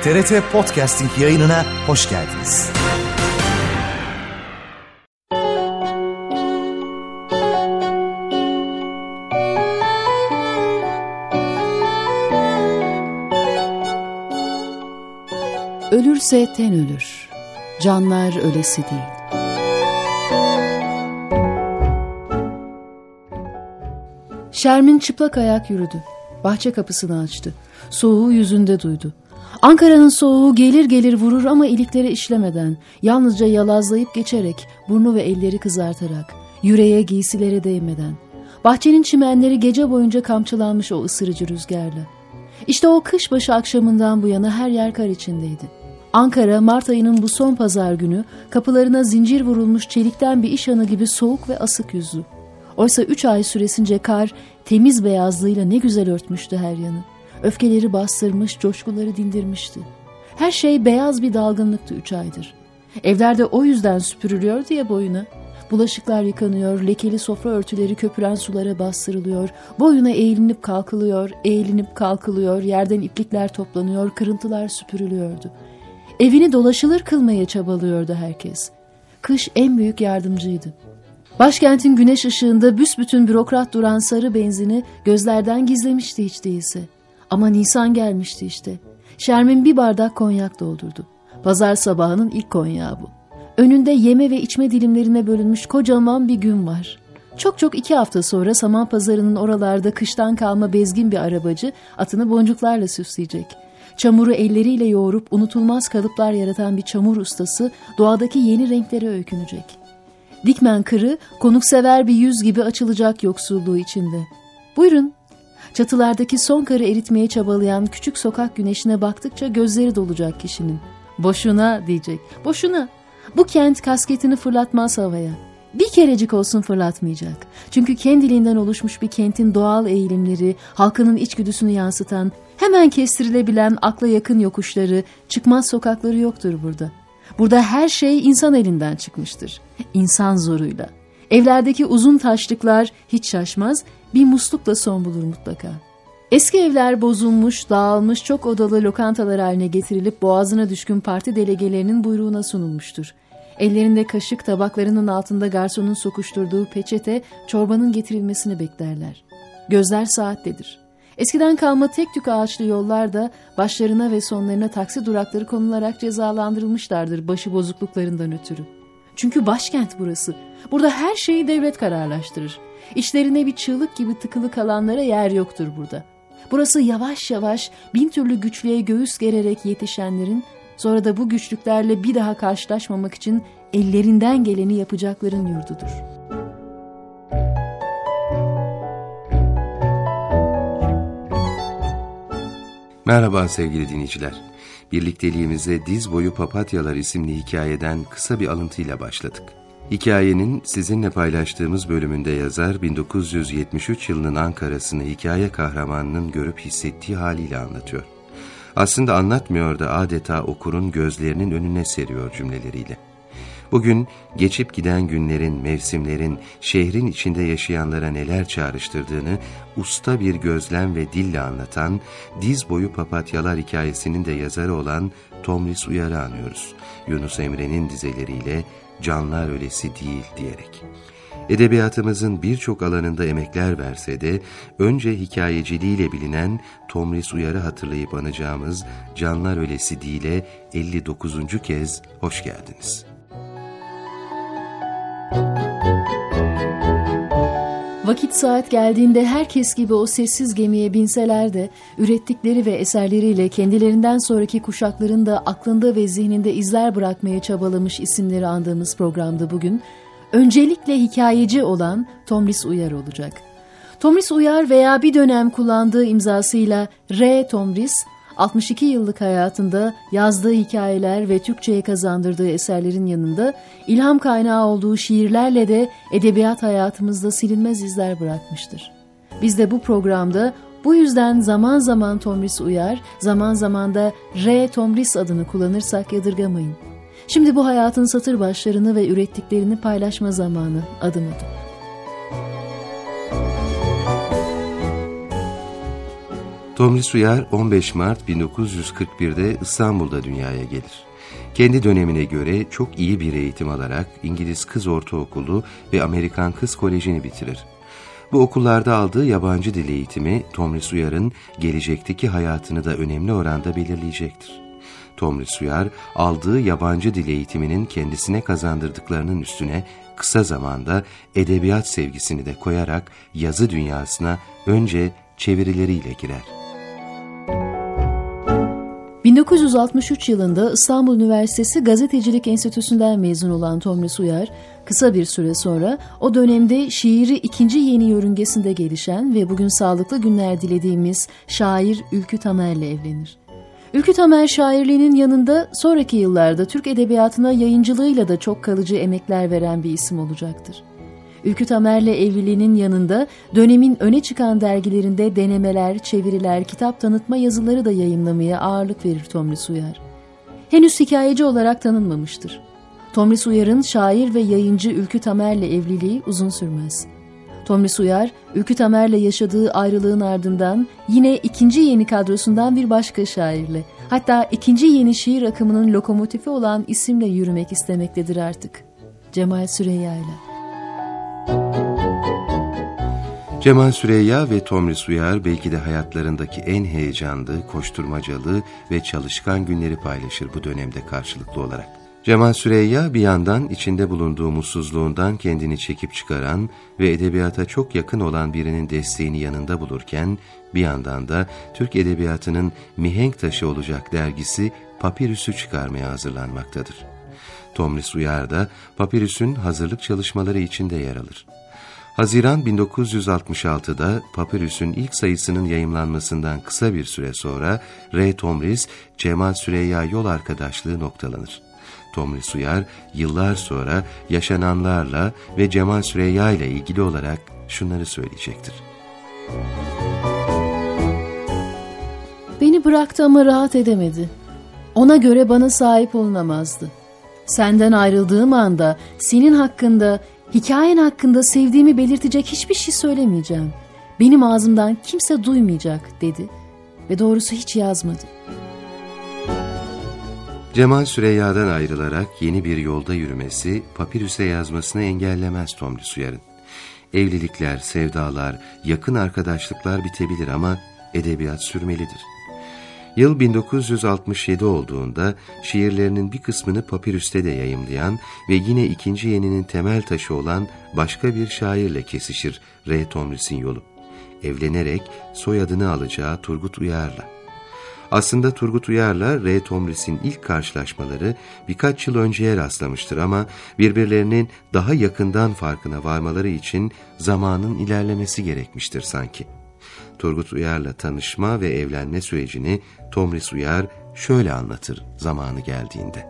TRT Podcasting yayınına hoş geldiniz. Ölürse ten ölür, canlar ölesi değil. Şermin çıplak ayak yürüdü. Bahçe kapısını açtı. Soğuğu yüzünde duydu. Ankara'nın soğuğu gelir gelir vurur ama iliklere işlemeden, yalnızca yalazlayıp geçerek, burnu ve elleri kızartarak, yüreğe giysilere değmeden. Bahçenin çimenleri gece boyunca kamçılanmış o ısırıcı rüzgarla. İşte o kışbaşı akşamından bu yana her yer kar içindeydi. Ankara, Mart ayının bu son pazar günü kapılarına zincir vurulmuş çelikten bir iş hanı gibi soğuk ve asık yüzlü. Oysa 3 ay süresince kar temiz beyazlığıyla ne güzel örtmüştü her yanı. Öfkeleri bastırmış, coşkuları dindirmişti. Her şey beyaz bir dalgınlıktı 3 aydır. Evlerde o yüzden süpürülüyordu ya boyuna. Bulaşıklar yıkanıyor, lekeli sofra örtüleri köpüren sulara bastırılıyor, boyuna eğilinip kalkılıyor, yerden iplikler toplanıyor, kırıntılar süpürülüyordu. Evini dolaşılır kılmaya çabalıyordu herkes. Kış en büyük yardımcıydı. Başkentin güneş ışığında büsbütün bürokrat duran sarı benzini gözlerden gizlemişti hiç değilse. Ama Nisan gelmişti işte. Şermin bir bardak konyak doldurdu. Pazar sabahının ilk konyağı bu. Önünde yeme ve içme dilimlerine bölünmüş kocaman bir gün var. Çok 2 hafta sonra saman pazarının oralarda kıştan kalma bezgin bir arabacı atını boncuklarla süsleyecek. Çamuru elleriyle yoğurup unutulmaz kalıplar yaratan bir çamur ustası doğadaki yeni renklere öykünecek. Dikmen kırı konuksever bir yüz gibi açılacak yoksulluğu içinde. Buyurun. Çatılardaki son karı eritmeye çabalayan küçük sokak güneşine baktıkça gözleri dolacak kişinin. Boşuna diyecek. Boşuna. Bu kent kasketini fırlatmaz havaya. Bir kerecik olsun fırlatmayacak. Çünkü kendiliğinden oluşmuş bir kentin doğal eğilimleri, halkının içgüdüsünü yansıtan, hemen kestirilebilen akla yakın yokuşları, çıkmaz sokakları yoktur burada. Burada her şey insan elinden çıkmıştır. İnsan zoruyla. Evlerdeki uzun taşlıklar hiç şaşmaz, bir muslukla son bulur mutlaka. Eski evler bozulmuş, dağılmış, çok odalı lokantalar haline getirilip boğazına düşkün parti delegelerinin buyruğuna sunulmuştur. Ellerinde kaşık, tabaklarının altında garsonun sokuşturduğu peçete, çorbanın getirilmesini beklerler. Gözler saattedir. Eskiden kalma tek tük ağaçlı yollar da başlarına ve sonlarına taksi durakları konularak cezalandırılmışlardır başı bozukluklarından ötürü. Çünkü başkent burası. Burada her şeyi devlet kararlaştırır. İçlerine bir çığlık gibi tıkılı kalanlara yer yoktur burada. Burası yavaş yavaş bin türlü güçlüğe göğüs gererek yetişenlerin, sonra da bu güçlüklerle bir daha karşılaşmamak için ellerinden geleni yapacakların yurdudur. Merhaba sevgili dinleyiciler. Birlikteliğimize Diz Boyu Papatyalar isimli hikayeden kısa bir alıntıyla başladık. Hikayenin sizinle paylaştığımız bölümünde yazar 1973 yılının Ankara'sını hikaye kahramanının görüp hissettiği haliyle anlatıyor. Aslında anlatmıyor da adeta okurun gözlerinin önüne seriyor cümleleriyle. Bugün geçip giden günlerin, mevsimlerin, şehrin içinde yaşayanlara neler çağrıştırdığını usta bir gözlem ve dille anlatan Diz Boyu Papatyalar hikayesinin de yazarı olan Tomris Uyar'ı anıyoruz. Yunus Emre'nin dizeleriyle "Canlar ölesi değil" diyerek. Edebiyatımızın birçok alanında emekler verse de önce hikayeciliğiyle bilinen Tomris Uyar'ı hatırlayıp anacağımız Canlar Ölesi Değil'e 59. kez hoş geldiniz. Vakit saat geldiğinde herkes gibi o sessiz gemiye binseler de ürettikleri ve eserleriyle kendilerinden sonraki kuşakların da aklında ve zihninde izler bırakmaya çabalamış isimleri andığımız programda bugün öncelikle hikayeci olan Tomris Uyar olacak. Tomris Uyar veya bir dönem kullandığı imzasıyla R. Tomris, 62 yıllık hayatında yazdığı hikayeler ve Türkçe'ye kazandırdığı eserlerin yanında ilham kaynağı olduğu şiirlerle de edebiyat hayatımızda silinmez izler bırakmıştır. Biz de bu programda bu yüzden zaman zaman Tomris Uyar, zaman zaman da R. Tomris adını kullanırsak yadırgamayın. Şimdi bu hayatın satır başlarını ve ürettiklerini paylaşma zamanı adım adım. Tomris Uyar 15 Mart 1941'de İstanbul'da dünyaya gelir. Kendi dönemine göre çok iyi bir eğitim alarak İngiliz Kız Ortaokulu ve Amerikan Kız Koleji'ni bitirir. Bu okullarda aldığı yabancı dil eğitimi Tomris Uyar'ın gelecekteki hayatını da önemli oranda belirleyecektir. Tomris Uyar aldığı yabancı dil eğitiminin kendisine kazandırdıklarının üstüne kısa zamanda edebiyat sevgisini de koyarak yazı dünyasına önce çevirileriyle girer. 1963 yılında İstanbul Üniversitesi Gazetecilik Enstitüsü'nden mezun olan Tomris Uyar, kısa bir süre sonra o dönemde şiiri ikinci yeni yörüngesinde gelişen ve bugün sağlıklı günler dilediğimiz şair Ülkü Tamer'le evlenir. Ülkü Tamer şairliğinin yanında sonraki yıllarda Türk edebiyatına yayıncılığıyla da çok kalıcı emekler veren bir isim olacaktır. Ülkü Tamer'le evliliğinin yanında dönemin öne çıkan dergilerinde denemeler, çeviriler, kitap tanıtma yazıları da yayımlamaya ağırlık verir Tomris Uyar. Henüz hikayeci olarak tanınmamıştır. Tomris Uyar'ın şair ve yayıncı Ülkü Tamer'le evliliği uzun sürmez. Tomris Uyar, Ülkü Tamer'le yaşadığı ayrılığın ardından yine ikinci yeni kadrosundan bir başka şairle, hatta ikinci yeni şiir akımının lokomotifi olan isimle yürümek istemektedir artık. Cemal Süreyya ile. Cemal Süreyya ve Tomris Uyar belki de hayatlarındaki en heyecanlı, koşturmacalı ve çalışkan günleri paylaşır bu dönemde karşılıklı olarak. Cemal Süreyya bir yandan içinde bulunduğu mutsuzluğundan kendini çekip çıkaran ve edebiyata çok yakın olan birinin desteğini yanında bulurken, bir yandan da Türk edebiyatının mihenk taşı olacak dergisi Papirüs'ü çıkarmaya hazırlanmaktadır. Tomris Uyar da Papirüs'ün hazırlık çalışmaları içinde yer alır. Haziran 1966'da Papirüs'ün ilk sayısının yayımlanmasından kısa bir süre sonra R. Tomris, Cemal Süreyya yol arkadaşlığı noktalanır. Tomris Uyar yıllar sonra yaşananlarla ve Cemal Süreyya ile ilgili olarak şunları söyleyecektir. Beni bıraktı ama rahat edemedi. Ona göre bana sahip olunamazdı. Senden ayrıldığım anda senin hakkında, hikayen hakkında sevdiğimi belirtecek hiçbir şey söylemeyeceğim. Benim ağzımdan kimse duymayacak dedi ve doğrusu hiç yazmadı. Cemal Süreyya'dan ayrılarak yeni bir yolda yürümesi Papirüs'e yazmasını engellemez Tomris Uyar'ın. Evlilikler, sevdalar, yakın arkadaşlıklar bitebilir ama edebiyat sürmelidir. Yıl 1967 olduğunda şiirlerinin bir kısmını Papirüs'te de yayımlayan ve yine ikinci yeninin temel taşı olan başka bir şairle kesişir R. Tomris'in yolu. Evlenerek soyadını alacağı Turgut Uyar'la. Aslında Turgut Uyar'la R. Tomris'in ilk karşılaşmaları birkaç yıl önceye rastlamıştır ama birbirlerinin daha yakından farkına varmaları için zamanın ilerlemesi gerekmiştir sanki. Turgut Uyar'la tanışma ve evlenme sürecini Tomris Uyar şöyle anlatır zamanı geldiğinde.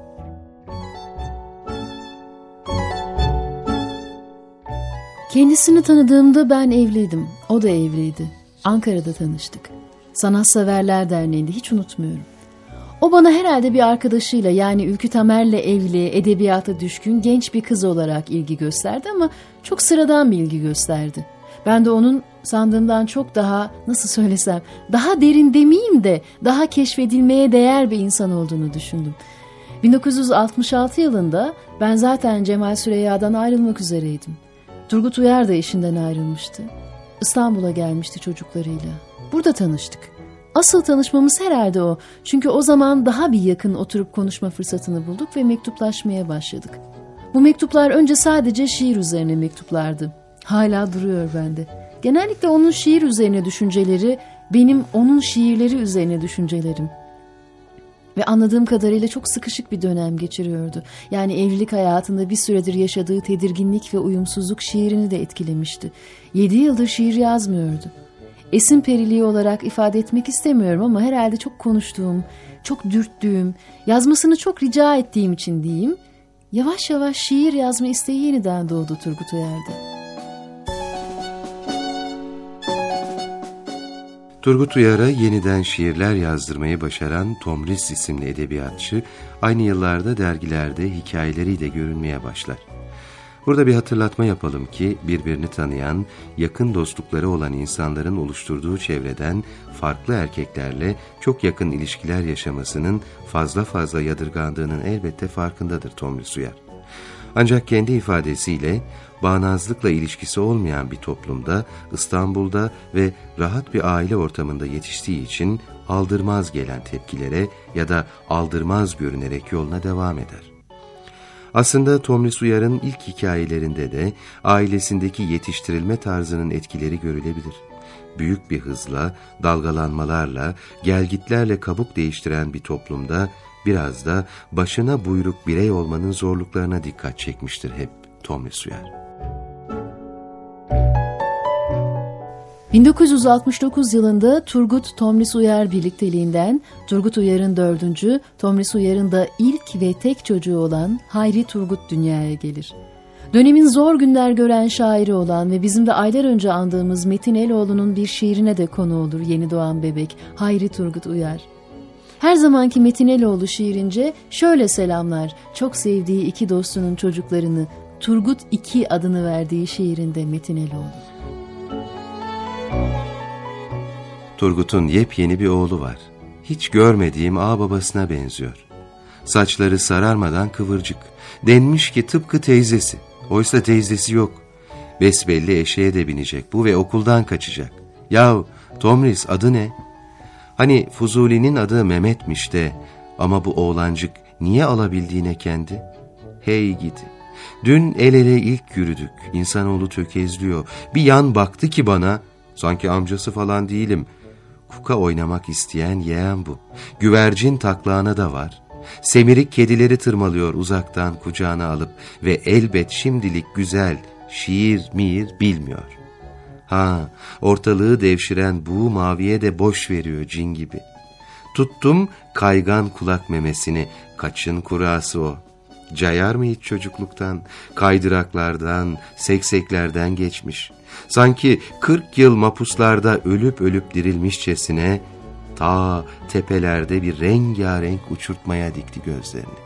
Kendisini tanıdığımda ben evliydim, o da evliydi. Ankara'da tanıştık. Sanatseverler Derneği'nde, hiç unutmuyorum. O bana herhalde bir arkadaşıyla, yani Ülkü Tamer'le evli, edebiyata düşkün genç bir kız olarak ilgi gösterdi ama çok sıradan bir ilgi gösterdi. Ben de onun sandığımdan çok daha, nasıl söylesem, daha derin demeyeyim de daha keşfedilmeye değer bir insan olduğunu düşündüm. 1966 yılında ben zaten Cemal Süreyya'dan ayrılmak üzereydim. Turgut Uyar da eşinden ayrılmıştı. İstanbul'a gelmişti çocuklarıyla. Burada tanıştık. Asıl tanışmamız herhalde o. Çünkü o zaman daha bir yakın oturup konuşma fırsatını bulduk ve mektuplaşmaya başladık. Bu mektuplar önce sadece şiir üzerine mektuplardı. Hala duruyor bende. Genellikle onun şiir üzerine düşünceleri, benim onun şiirleri üzerine düşüncelerim. Ve anladığım kadarıyla çok sıkışık bir dönem geçiriyordu. Yani evlilik hayatında bir süredir yaşadığı tedirginlik ve uyumsuzluk şiirini de etkilemişti. 7 yıldır şiir yazmıyordu. Esin periliği olarak ifade etmek istemiyorum ama herhalde çok konuştuğum, çok dürttüğüm, yazmasını çok rica ettiğim için diyeyim, yavaş yavaş şiir yazma isteği yeniden doğdu Turgut Uyar'da. Turgut Uyar'a yeniden şiirler yazdırmayı başaran Tomris isimli edebiyatçı, aynı yıllarda dergilerde hikayeleriyle görünmeye başlar. Burada bir hatırlatma yapalım ki birbirini tanıyan, yakın dostlukları olan insanların oluşturduğu çevreden farklı erkeklerle çok yakın ilişkiler yaşamasının fazla yadırgandığının elbette farkındadır Tomris Uyar. Ancak kendi ifadesiyle bağnazlıkla ilişkisi olmayan bir toplumda, İstanbul'da ve rahat bir aile ortamında yetiştiği için aldırmaz gelen tepkilere ya da aldırmaz görünerek yoluna devam eder. Aslında Tomris Uyar'ın ilk hikayelerinde de ailesindeki yetiştirilme tarzının etkileri görülebilir. Büyük bir hızla, dalgalanmalarla, gelgitlerle kabuk değiştiren bir toplumda biraz da başına buyruk birey olmanın zorluklarına dikkat çekmiştir hep Tomris Uyar. 1969 yılında Turgut Tomris Uyar birlikteliğinden Turgut Uyar'ın 4. Tomris Uyar'ın da ilk ve tek çocuğu olan Hayri Turgut dünyaya gelir. Dönemin zor günler gören şairi olan ve bizim de aylar önce andığımız Metin Eloğlu'nun bir şiirine de konu olur yeni doğan bebek Hayri Turgut Uyar. Her zamanki Metin Eloğlu şiirince şöyle selamlar çok sevdiği iki dostunun çocuklarını, Turgut II adını verdiği şiirinde Metin Eloğlu. Turgut'un yepyeni bir oğlu var. Hiç görmediğim ağababasına benziyor. Saçları sararmadan kıvırcık. Denmiş ki tıpkı teyzesi. Oysa teyzesi yok. Besbelli eşeğe de binecek bu ve okuldan kaçacak. Yahu Tomris adı ne? Hani Fuzuli'nin adı Mehmet'miş de ama bu oğlancık niye alabildiğine kendi? Hey gidi. Dün el ele ilk yürüdük. İnsanoğlu tökezliyor. Bir yan baktı ki bana, sanki amcası falan değilim. Kuka oynamak isteyen yeğen bu. Güvercin taklağına da var. Semirik kedileri tırmalıyor uzaktan kucağına alıp ve elbet şimdilik güzel, şiir mihir bilmiyor. Ha, ortalığı devşiren bu maviye de boş veriyor cin gibi. Tuttum kaygan kulak memesini, kaçın kurası o. Cayar mı hiç çocukluktan, kaydıraklardan, sekseklerden geçmiş. Sanki 40 yıl mapuslarda ölüp dirilmişçesine ta tepelerde bir rengarenk uçurtmaya dikti gözlerini.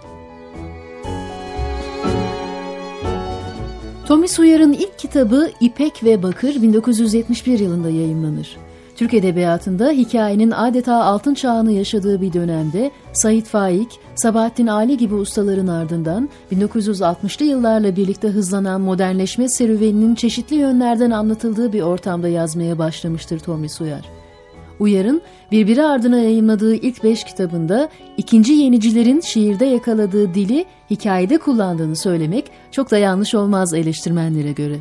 Tomris Uyar'ın ilk kitabı İpek ve Bakır 1971 yılında yayımlanır. Türk Edebiyatı'nda hikayenin adeta altın çağını yaşadığı bir dönemde Sait Faik, Sabahattin Ali gibi ustaların ardından 1960'lı yıllarla birlikte hızlanan modernleşme serüveninin çeşitli yönlerden anlatıldığı bir ortamda yazmaya başlamıştır Tomris Uyar. Uyar'ın birbiri ardına yayımladığı ilk 5 kitabında ikinci yenicilerin şiirde yakaladığı dili hikayede kullandığını söylemek çok da yanlış olmaz eleştirmenlere göre.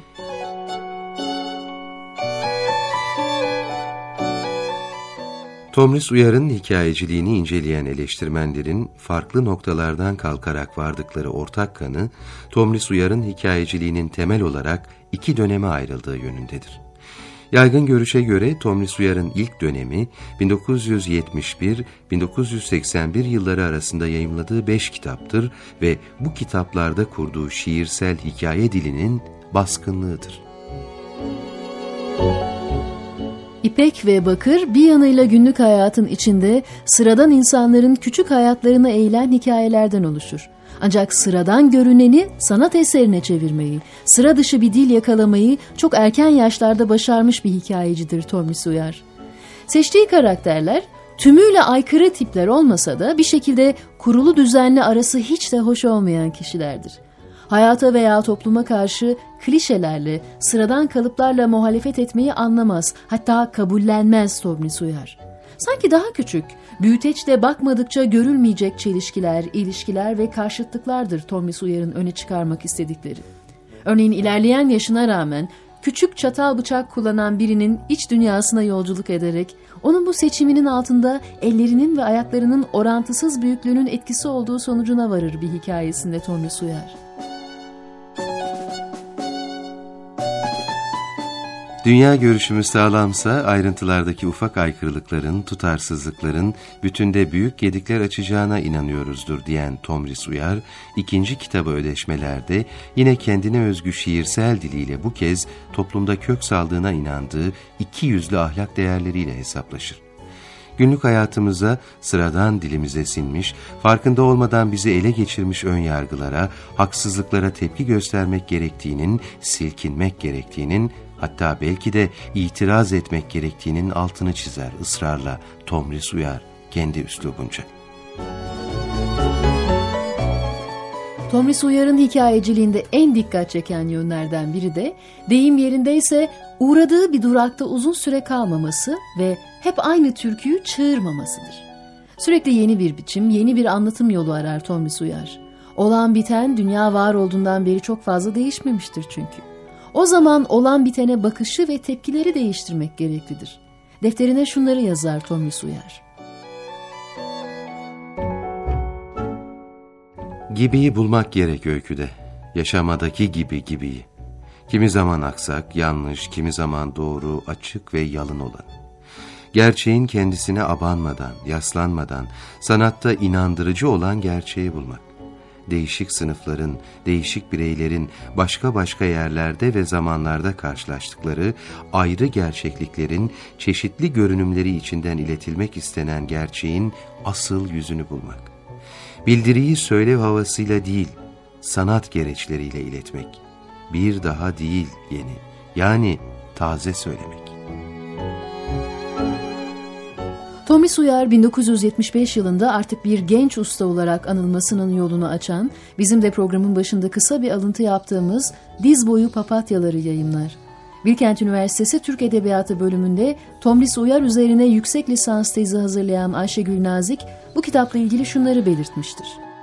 Tomris Uyar'ın hikayeciliğini inceleyen eleştirmenlerin farklı noktalardan kalkarak vardıkları ortak kanı, Tomris Uyar'ın hikayeciliğinin temel olarak iki döneme ayrıldığı yönündedir. Yaygın görüşe göre Tomris Uyar'ın ilk dönemi 1971-1981 yılları arasında yayımladığı 5 kitaptır ve bu kitaplarda kurduğu şiirsel hikaye dilinin baskınlığıdır. İpek ve Bakır bir yanıyla günlük hayatın içinde sıradan insanların küçük hayatlarına eğilen hikayelerden oluşur. Ancak sıradan görüneni sanat eserine çevirmeyi, sıra dışı bir dil yakalamayı çok erken yaşlarda başarmış bir hikayecidir Tomris Uyar. Seçtiği karakterler tümüyle aykırı tipler olmasa da bir şekilde kurulu düzenli arası hiç de hoş olmayan kişilerdir. Hayata veya topluma karşı klişelerle, sıradan kalıplarla muhalefet etmeyi anlamaz, hatta kabullenmez Tomris Uyar. Sanki daha küçük, büyüteçle bakmadıkça görülmeyecek çelişkiler, ilişkiler ve karşıtlıklardır Tomris Uyar'ın öne çıkarmak istedikleri. Örneğin ilerleyen yaşına rağmen küçük çatal bıçak kullanan birinin iç dünyasına yolculuk ederek onun bu seçiminin altında ellerinin ve ayaklarının orantısız büyüklüğünün etkisi olduğu sonucuna varır bir hikayesinde Tomris Uyar. Dünya görüşümüz sağlamsa ayrıntılardaki ufak aykırılıkların, tutarsızlıkların bütünde büyük gedikler açacağına inanıyoruzdur diyen Tomris Uyar, ikinci kitabı Ödeşmeler'de yine kendine özgü şiirsel diliyle bu kez toplumda kök saldığına inandığı iki yüzlü ahlak değerleriyle hesaplaşır. Günlük hayatımıza, sıradan dilimize sinmiş, farkında olmadan bizi ele geçirmiş önyargılara, haksızlıklara tepki göstermek gerektiğinin, silkinmek gerektiğinin, hatta belki de itiraz etmek gerektiğinin altını çizer ısrarla Tomris Uyar kendi üslubunca. Tomris Uyar'ın hikayeciliğinde en dikkat çeken yönlerden biri de, deyim yerindeyse uğradığı bir durakta uzun süre kalmaması ve hep aynı türküyü çığırmamasıdır. Sürekli yeni bir biçim, yeni bir anlatım yolu arar Tomris Uyar. Olan biten dünya var olduğundan beri çok fazla değişmemiştir çünkü. O zaman olan bitene bakışı ve tepkileri değiştirmek gereklidir. Defterine şunları yazar Tomris Uyar. Gibiyi bulmak gerek öyküde, yaşamadaki gibiyi. Kimi zaman aksak, yanlış, kimi zaman doğru, açık ve yalın olan. Gerçeğin kendisine abanmadan, yaslanmadan, sanatta inandırıcı olan gerçeği bulmak. Değişik sınıfların, değişik bireylerin başka yerlerde ve zamanlarda karşılaştıkları ayrı gerçekliklerin çeşitli görünümleri içinden iletilmek istenen gerçeğin asıl yüzünü bulmak. Bildiriyi söylev havasıyla değil, sanat gereçleriyle iletmek. Bir daha değil yeni, yani taze söylemek. Tomris Uyar 1975 yılında artık bir genç usta olarak anılmasının yolunu açan, bizim de programın başında kısa bir alıntı yaptığımız Diz Boyu Papatyaları yayımlar. Bilkent Üniversitesi Türk Edebiyatı bölümünde Tomris Uyar üzerine yüksek lisans tezi hazırlayan Ayşegül Nazik bu kitapla ilgili şunları belirtmiştir.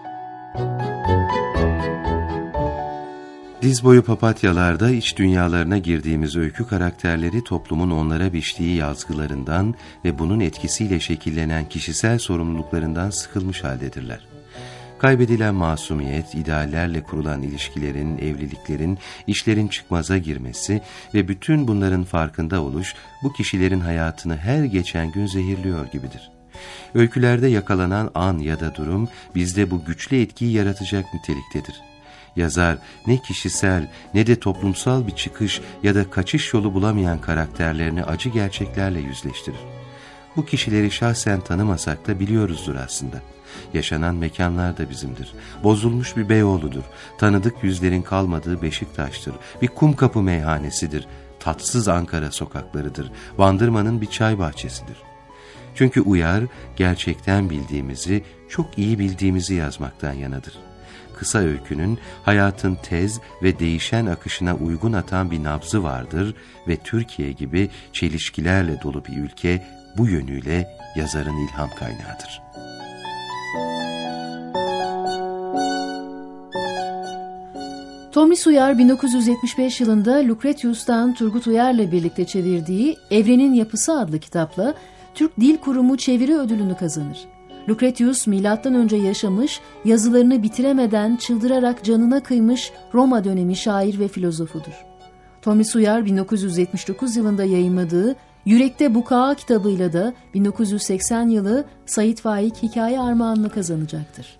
Diz boyu papatyalarda iç dünyalarına girdiğimiz öykü karakterleri toplumun onlara biçtiği yazgılarından ve bunun etkisiyle şekillenen kişisel sorumluluklarından sıkılmış haldedirler. Kaybedilen masumiyet, ideallerle kurulan ilişkilerin, evliliklerin, işlerin çıkmaza girmesi ve bütün bunların farkında oluş bu kişilerin hayatını her geçen gün zehirliyor gibidir. Öykülerde yakalanan an ya da durum bizde bu güçlü etkiyi yaratacak niteliktedir. Yazar ne kişisel ne de toplumsal bir çıkış ya da kaçış yolu bulamayan karakterlerini acı gerçeklerle yüzleştirir. Bu kişileri şahsen tanımasak da biliyoruzdur aslında. Yaşanan mekanlar da bizimdir. Bozulmuş bir Beyoğlu'dur. Tanıdık yüzlerin kalmadığı Beşiktaş'tır. Bir Kumkapı meyhanesidir. Tatsız Ankara sokaklarıdır. Bandırma'nın bir çay bahçesidir. Çünkü Uyar gerçekten bildiğimizi, çok iyi bildiğimizi yazmaktan yanadır. Kısa öykünün hayatın tez ve değişen akışına uygun atan bir nabzı vardır ve Türkiye gibi çelişkilerle dolu bir ülke bu yönüyle yazarın ilham kaynağıdır. Tomris Uyar 1975 yılında Lucretius'tan Turgut Uyar'la birlikte çevirdiği Evrenin Yapısı adlı kitapla Türk Dil Kurumu çeviri ödülünü kazanır. Lucretius M.Ö. yaşamış, yazılarını bitiremeden çıldırarak canına kıymış Roma dönemi şair ve filozofudur. Tomris Uyar 1979 yılında yayımladığı Yürekte Bukağa kitabıyla da 1980 yılı Sait Faik Hikaye Armağanını kazanacaktır.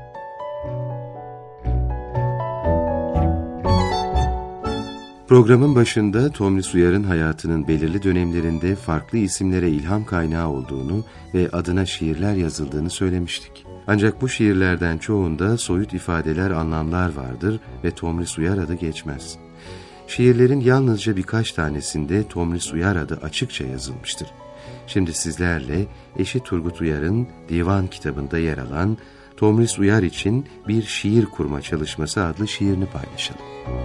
Programın başında Tomris Uyar'ın hayatının belirli dönemlerinde farklı isimlere ilham kaynağı olduğunu ve adına şiirler yazıldığını söylemiştik. Ancak bu şiirlerden çoğunda soyut ifadeler, anlamlar vardır ve Tomris Uyar adı geçmez. Şiirlerin yalnızca birkaç tanesinde Tomris Uyar adı açıkça yazılmıştır. Şimdi sizlerle eşi Turgut Uyar'ın Divan kitabında yer alan Tomris Uyar için bir şiir kurma çalışması adlı şiirini paylaşalım.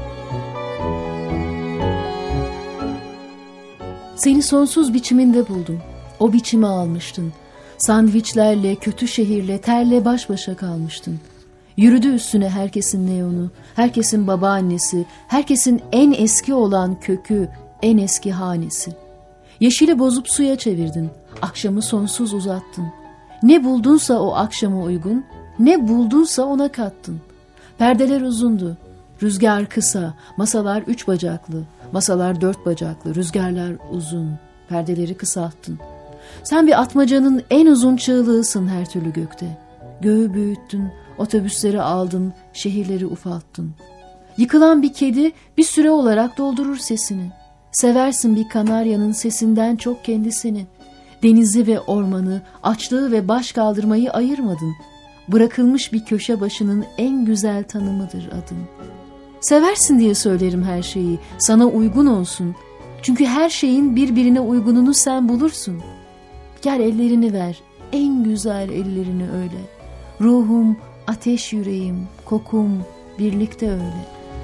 Seni sonsuz biçiminde buldum. O biçimi almıştın. Sandviçlerle, kötü şehirle, terle baş başa kalmıştın. Yürüdü üstüne herkesin neonu, herkesin babaannesi, herkesin en eski olan kökü, en eski hanesi. Yeşili bozup suya çevirdin, akşamı sonsuz uzattın. Ne buldunsa o akşama uygun, ne buldunsa ona kattın. Perdeler uzundu, rüzgar kısa, masalar 3 bacaklı, masalar 4 bacaklı, rüzgarlar uzun, perdeleri kısalttın. Sen bir atmacanın en uzun çığlığısın her türlü gökte. Göğü büyüttün, otobüsleri aldın, şehirleri ufalttın. Yıkılan bir kedi bir süre olarak doldurur sesini. Seversin bir kanaryanın sesinden çok kendisini. Denizi ve ormanı, açlığı ve baş kaldırmayı ayırmadın. Bırakılmış bir köşe başının en güzel tanımıdır adın. Seversin diye söylerim her şeyi, sana uygun olsun. Çünkü her şeyin birbirine uygununu sen bulursun. Gel ellerini ver, en güzel ellerini öyle. Ruhum, ateş yüreğim, kokum, birlikte öyle.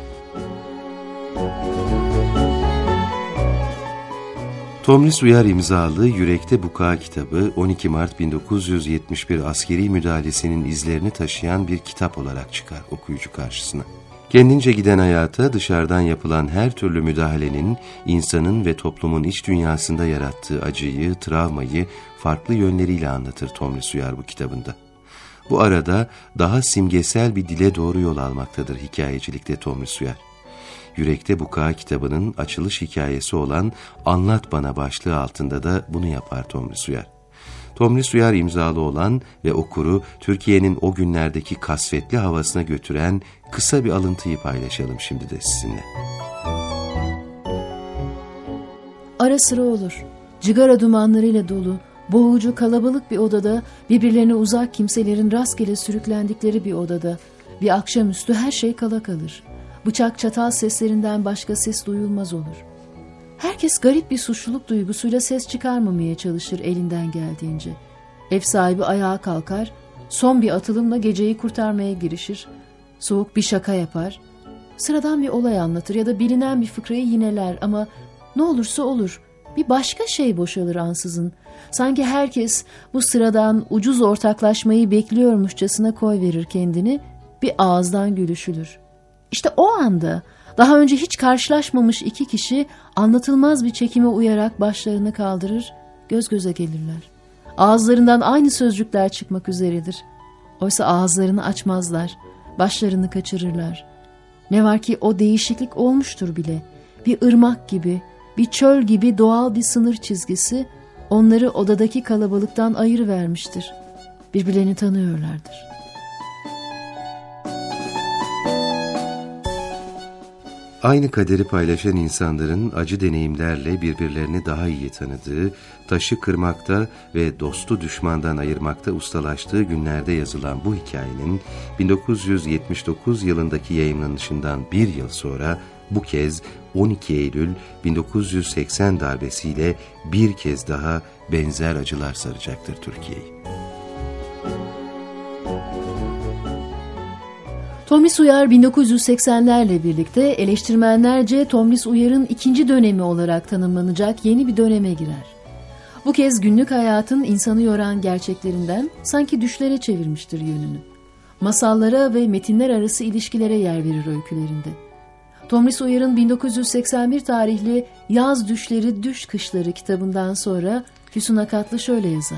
Tomris Uyar imzalı Yürekte Buka kitabı 12 Mart 1971 askeri müdahalesinin izlerini taşıyan bir kitap olarak çıkar okuyucu karşısına. Kendince giden hayata dışarıdan yapılan her türlü müdahalenin insanın ve toplumun iç dünyasında yarattığı acıyı, travmayı farklı yönleriyle anlatır Tomris Uyar bu kitabında. Bu arada daha simgesel bir dile doğru yol almaktadır hikayecilikte Tomris Uyar. Yürekte Buka kitabının açılış hikayesi olan Anlat Bana başlığı altında da bunu yapar Tomris Uyar. Tomris Uyar imzalı olan ve okuru Türkiye'nin o günlerdeki kasvetli havasına götüren kısa bir alıntıyı paylaşalım şimdi de sizinle. Ara sıra olur. Cigara dumanlarıyla dolu, boğucu kalabalık bir odada, birbirlerine uzak kimselerin rastgele sürüklendikleri bir odada, bir akşamüstü her şey kala kalır. Bıçak çatal seslerinden başka ses duyulmaz olur. Herkes garip bir suçluluk duygusuyla ses çıkarmamaya çalışır elinden geldiğince. Ev sahibi ayağa kalkar, son bir atılımla geceyi kurtarmaya girişir. Soğuk bir şaka yapar, sıradan bir olay anlatır ya da bilinen bir fıkrayı yineler ama ne olursa olur, bir başka şey boşalır ansızın. Sanki herkes bu sıradan ucuz ortaklaşmayı bekliyormuşçasına koyverir kendini, bir ağızdan gülüşülür. İşte o anda daha önce hiç karşılaşmamış iki kişi anlatılmaz bir çekime uyarak başlarını kaldırır, göz göze gelirler. Ağızlarından aynı sözcükler çıkmak üzeredir. Oysa ağızlarını açmazlar, başlarını kaçırırlar. Ne var ki o değişiklik olmuştur bile. Bir ırmak gibi, bir çöl gibi doğal bir sınır çizgisi onları odadaki kalabalıktan ayırıvermiştir. Birbirlerini tanıyorlardır. Aynı kaderi paylaşan insanların acı deneyimlerle birbirlerini daha iyi tanıdığı, taşı kırmakta ve dostu düşmandan ayırmakta ustalaştığı günlerde yazılan bu hikayenin 1979 yılındaki yayımlanışından bir yıl sonra bu kez 12 Eylül 1980 darbesiyle bir kez daha benzer acılar saracaktır Türkiye'yi. Tomris Uyar 1980'lerle birlikte eleştirmenlerce Tomris Uyar'ın ikinci dönemi olarak tanımlanacak yeni bir döneme girer. Bu kez günlük hayatın insanı yoran gerçeklerinden sanki düşlere çevirmiştir yönünü. Masallara ve metinler arası ilişkilere yer verir öykülerinde. Tomris Uyar'ın 1981 tarihli Yaz Düşleri Düş Kışları kitabından sonra Füsun Akatlı şöyle yazar.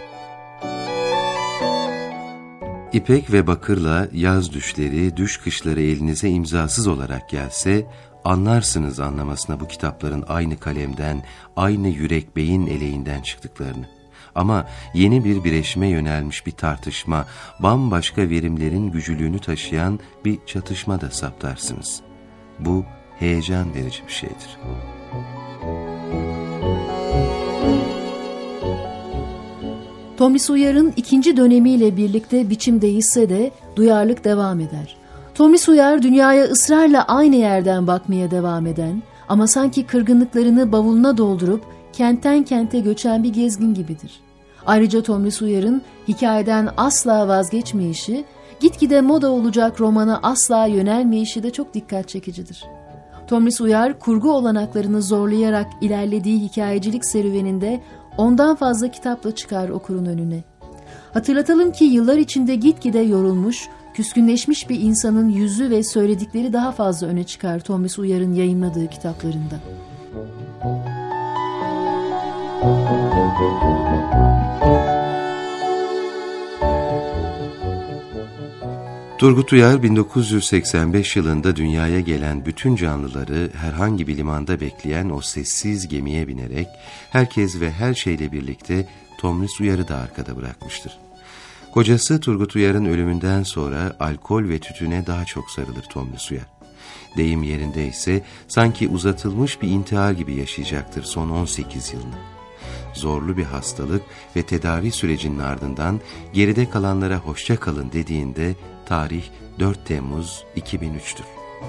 İpek ve bakırla yaz düşleri, düş kışları elinize imzasız olarak gelse, anlarsınız anlamasına bu kitapların aynı kalemden, aynı yürek beyin eleğinden çıktıklarını. Ama yeni bir bileşime yönelmiş bir tartışma, bambaşka verimlerin gücülüğünü taşıyan bir çatışma da saptarsınız. Bu heyecan verici bir şeydir. Tomris Uyar'ın ikinci dönemiyle birlikte biçim değişse de duyarlılık devam eder. Tomris Uyar dünyaya ısrarla aynı yerden bakmaya devam eden ama sanki kırgınlıklarını bavuluna doldurup kentten kente göçen bir gezgin gibidir. Ayrıca Tomris Uyar'ın hikayeden asla vazgeçmeyişi, gitgide moda olacak romana asla yönelmeyişi de çok dikkat çekicidir. Tomris Uyar kurgu olanaklarını zorlayarak ilerlediği hikayecilik serüveninde ondan fazla kitapla çıkar okurun önüne. Hatırlatalım ki yıllar içinde gitgide yorulmuş, küskünleşmiş bir insanın yüzü ve söyledikleri daha fazla öne çıkar Tomris Uyar'ın yayımladığı kitaplarında. Turgut Uyar 1985 yılında dünyaya gelen bütün canlıları herhangi bir limanda bekleyen o sessiz gemiye binerek herkes ve her şeyle birlikte Tomris Uyar'ı da arkada bırakmıştır. Kocası Turgut Uyar'ın ölümünden sonra alkol ve tütüne daha çok sarılır Tomris Uyar. Deyim yerinde ise sanki uzatılmış bir intihar gibi yaşayacaktır son 18 yılını. zorlu bir hastalık ve tedavi sürecinin ardından geride kalanlara hoşça kalın dediğinde tarih 4 Temmuz 2003'tür.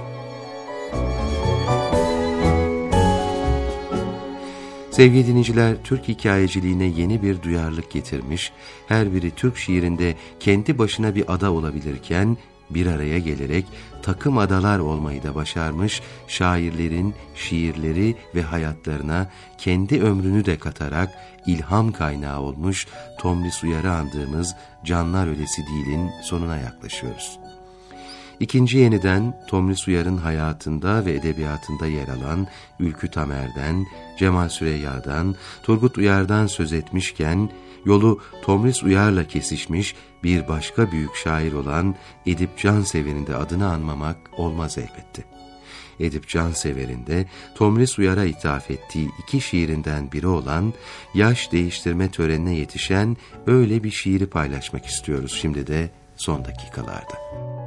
Sevgili dinleyiciler, Türk hikayeciliğine yeni bir duyarlılık getirmiş, her biri Türk şiirinde kendi başına bir ada olabilirken, bir araya gelerek takım adalar olmayı da başarmış, şairlerin şiirleri ve hayatlarına kendi ömrünü de katarak ilham kaynağı olmuş Tomris Uyar'ı andığımız Canlar Ölesi Değil'in sonuna yaklaşıyoruz. İkinci yeniden Tomris Uyar'ın hayatında ve edebiyatında yer alan Ülkü Tamer'den, Cemal Süreyya'dan, Turgut Uyar'dan söz etmişken, yolu Tomris Uyar'la kesişmiş bir başka büyük şair olan Edip Cansever'in de adını anmamak olmaz elbette. Edip Cansever'in de Tomris Uyar'a ithaf ettiği iki şiirinden biri olan Yaş Değiştirme Törenine yetişen öyle bir şiiri paylaşmak istiyoruz şimdi de son dakikalarda.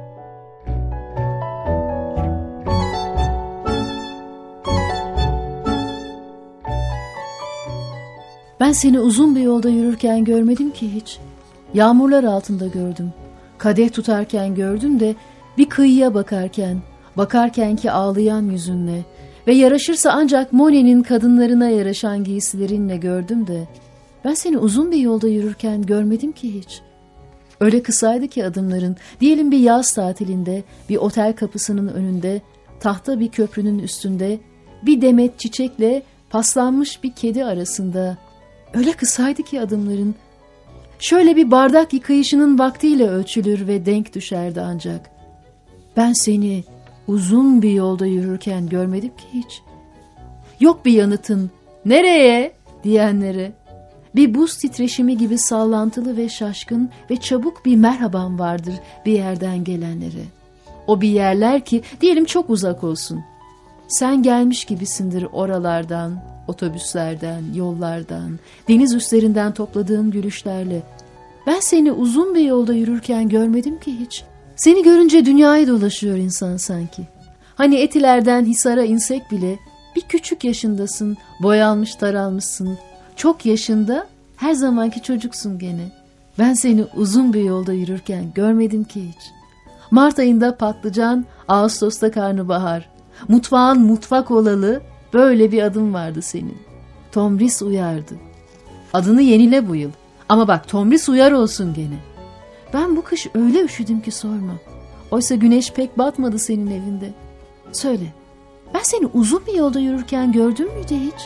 Ben seni uzun bir yolda yürürken görmedim ki hiç. Yağmurlar altında gördüm. Kadeh tutarken gördüm de bir kıyıya bakarken ki ağlayan yüzünle ve yaraşırsa ancak Monet'in kadınlarına yaraşan giysilerinle gördüm de ben seni uzun bir yolda yürürken görmedim ki hiç. Öyle kısaydı ki adımların, diyelim bir yaz tatilinde, bir otel kapısının önünde, tahta bir köprünün üstünde, bir demet çiçekle paslanmış bir kedi arasında. Öyle kısaydı ki adımların, şöyle bir bardak yıkayışının vaktiyle ölçülür ve denk düşerdi ancak. Ben seni uzun bir yolda yürürken görmedim ki hiç. Yok bir yanıtın, nereye diyenlere, bir buz titreşimi gibi sallantılı ve şaşkın ve çabuk bir merhaban vardır bir yerden gelenlere. O bir yerler ki diyelim çok uzak olsun. Sen gelmiş gibisindir oralardan, otobüslerden, yollardan, deniz üstlerinden topladığın gülüşlerle. Ben seni uzun bir yolda yürürken görmedim ki hiç. Seni görünce dünyayı dolaşıyor insan sanki. Hani Etiler'den Hisar'a insek bile bir küçük yaşındasın, boyalmış daralmışsın. Çok yaşında her zamanki çocuksun gene. Ben seni uzun bir yolda yürürken görmedim ki hiç. Mart ayında patlıcan, Ağustos'ta karnabahar. Mutfağın mutfak olalı böyle bir adın vardı senin. Tomris Uyar'dı. Adını yenile bu yıl. Ama bak Tomris Uyar olsun gene. Ben bu kış öyle üşüdüm ki sorma. Oysa güneş pek batmadı senin evinde. Söyle, ben seni uzun bir yolda yürürken gördün müydü hiç?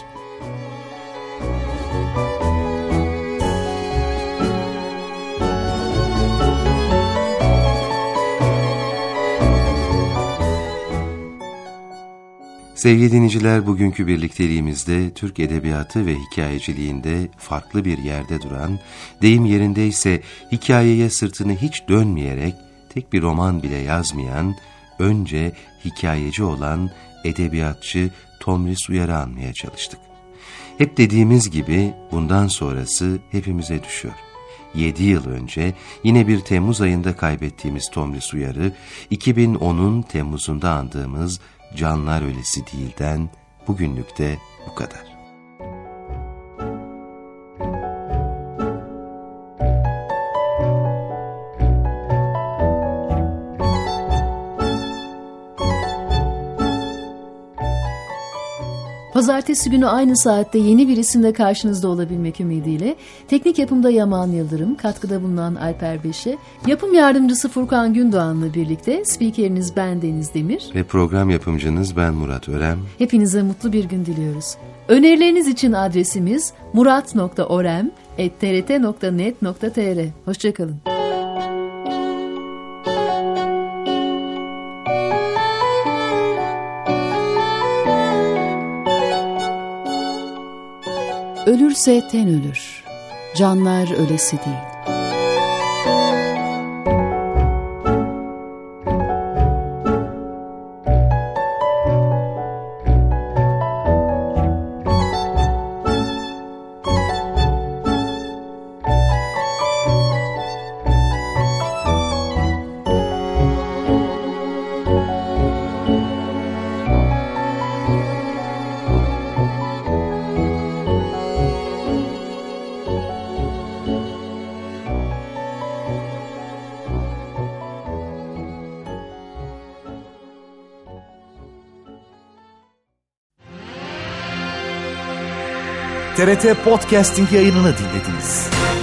Sevgili dinleyiciler, bugünkü birlikteliğimizde Türk edebiyatı ve hikayeciliğinde farklı bir yerde duran, deyim yerindeyse hikayeye sırtını hiç dönmeyerek tek bir roman bile yazmayan, önce hikayeci olan edebiyatçı Tomris Uyar'ı anmaya çalıştık. Hep dediğimiz gibi bundan sonrası hepimize düşüyor. 7 yıl önce yine bir Temmuz ayında kaybettiğimiz Tomris Uyar'ı 2010'un Temmuz'unda andığımız Canlar Ölesi Değil'den bugünlük de bu kadar. Pazartesi günü aynı saatte yeni bir isimle karşınızda olabilmek ümidiyle teknik yapımda Yaman Yıldırım, katkıda bulunan Alper Beşe, yapım yardımcısı Furkan Gündoğan'la birlikte spikeriniz ben Deniz Demir ve program yapımcınız ben Murat Örem. Hepinize mutlu bir gün diliyoruz. Önerileriniz için adresimiz murat.orem@trt.net.tr. Hoşçakalın. Ölürse ten ölür, canlar ölesi değil. TRT Podcasting yayınını dinlediniz.